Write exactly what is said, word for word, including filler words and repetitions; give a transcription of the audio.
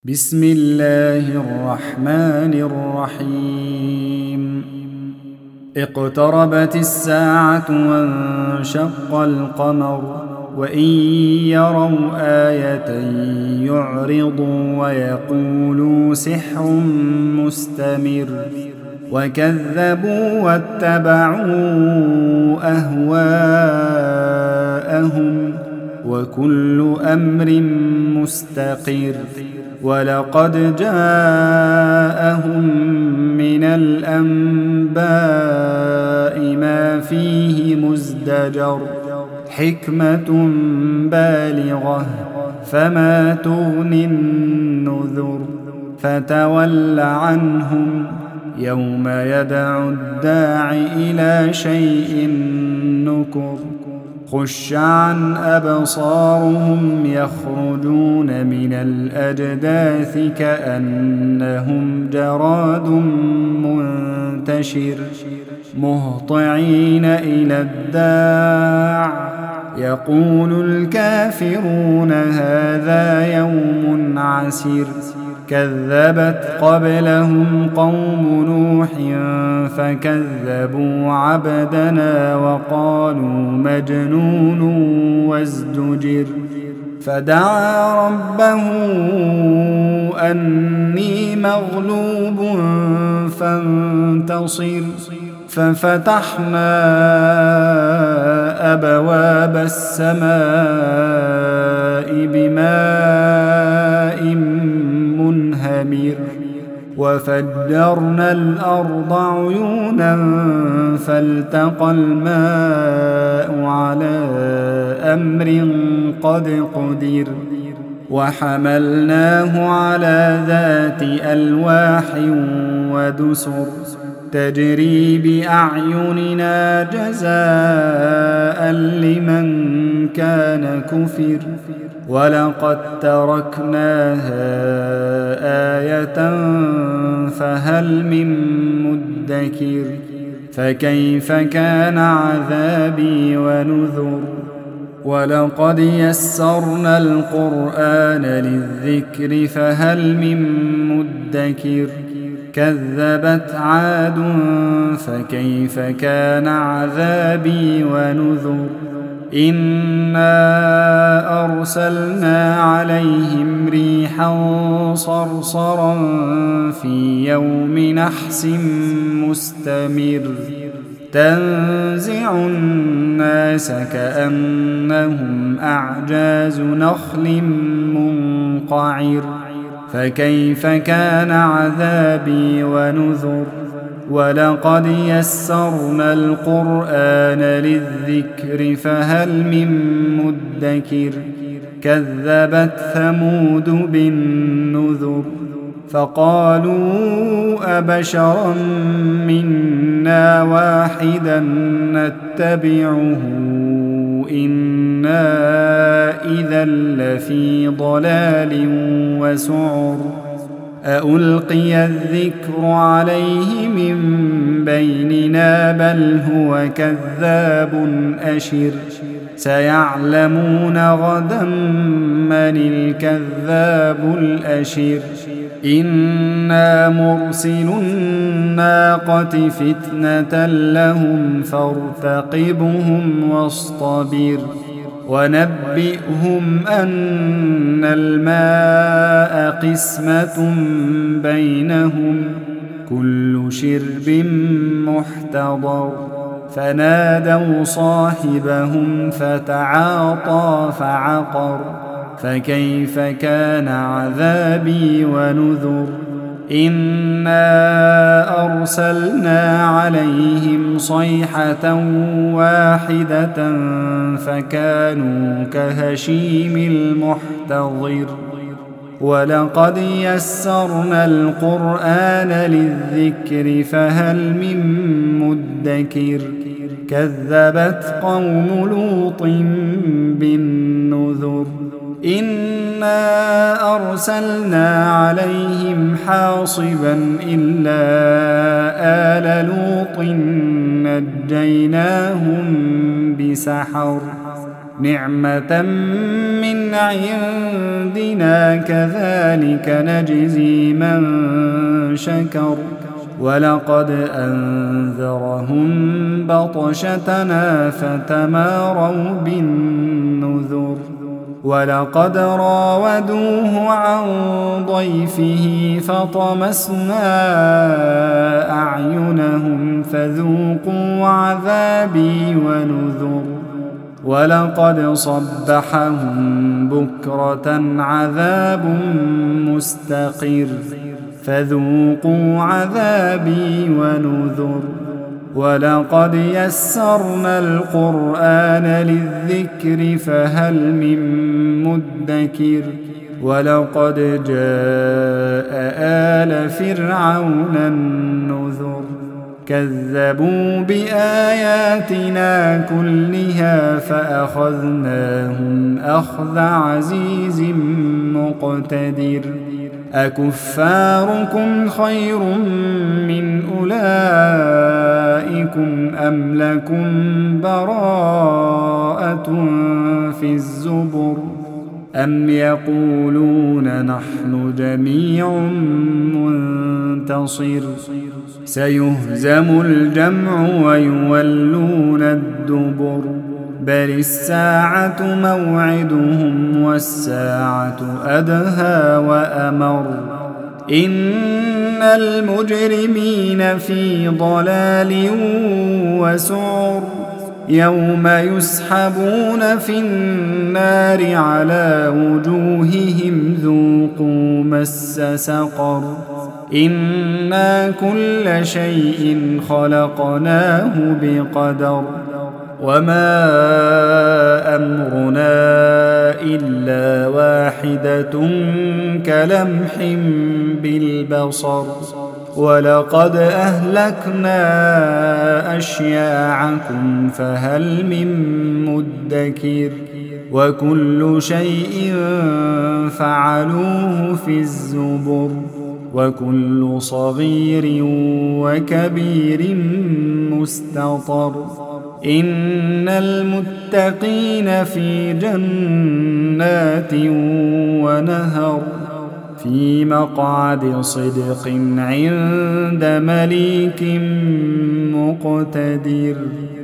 بسم الله الرحمن الرحيم اقتربت الساعة وانشق القمر وإن يروا آية يعرضوا ويقولوا سحر مستمر وكذبوا واتبعوا أهواءهم وكل أمر مستقر ولقد جاءهم من الأنباء ما فيه مزدجر حكمة بالغة فما تغني النذر فتول عنهم يوم يدعو الداع إلى شيء نكر خش عن أبصارهم يخرجون من الأجداث كأنهم جراد منتشر مهطعين إلى الداع يقول الكافرون هذا يوم عسير كذبت قبلهم قوم نوح فكذبوا عبدنا وقالوا مجنون وازدجر فدعا ربه أني مغلوب فانتصر ففتحنا أبواب السماء بماء منهمر وفجرنا الأرض عيونا فالتقى الماء على أمر قد قدر وحملناه على ذات ألواح ودسر تجري بأعيننا جزاء لمن كان كفر ولقد تركناها آية فهل من مدكر فكيف كان عذابي ونذر ولقد يسرنا القرآن للذكر فهل من مدكر كذبت عاد فكيف كان عذابي ونذر إنا أرسلنا عليهم ريحا صرصرا في يوم نحس مستمر تنزع الناس كأنهم أعجاز نخل منقعر فكيف كان عذابي ونذر ولقد يسرنا القرآن للذكر فهل من مدكر كذبت ثمود بالنذر فقالوا أبشرا منا واحدا نتبعه إنا إذا لفي ضلال وسعر أألقي الذكر عليه من بيننا بل هو كذاب أشر سيعلمون غدا من الكذاب الأشر إنا مرسل الناقة فتنة لهم فارتقبهم واصطبر ونبئهم أن الماء قسمة بينهم كل شرب محتضر فنادوا صاحبهم فتعاطى فعقر فكيف كان عذابي ونذر إنا أرسلنا عليهم صيحة واحدة فكانوا كهشيم المحتضر ولقد يسرنا القرآن للذكر فهل من مدكر كذبت قوم لوط بالنذر إنا أرسلنا عليهم حاصبا إلا آل لوط نجيناهم بسحر نعمة من عندنا كذلك نجزي من شكر ولقد أنذرهم بطشتنا فتماروا بالنذر ولقد راودوه عن ضيفه فطمسنا أعينهم فذوقوا عذابي ونذر ولقد صبحهم بكرة عذاب مستقر فذوقوا عذابي ونذر ولقد يسرنا القرآن للذكر فهل من مدكر ولقد جاء آل فرعون النذر كذبوا بآياتنا كلها فأخذناهم أخذ عزيز مقتدر أكفاركم خير من أولئكم أم لكم براءة في الزبر أم يقولون نحن جميع منتصر سيهزم الجمع ويولون الدبر بل الساعة موعدهم والساعة أدهى وأمر إن المجرمين في ضلال وسعر يوم يسحبون في النار على وجوههم ذوقوا مس سقر إنا كل شيء خلقناه بقدر وما أمرنا إلا واحدة كلمح بالبصر ولقد أهلكنا أشياعكم فهل من مدكر وكل شيء فعلوه في الزبر وكل صغير وكبير مستطر إن المتقين في جنات ونهر في مقعد صدق عند مليك مقتدر.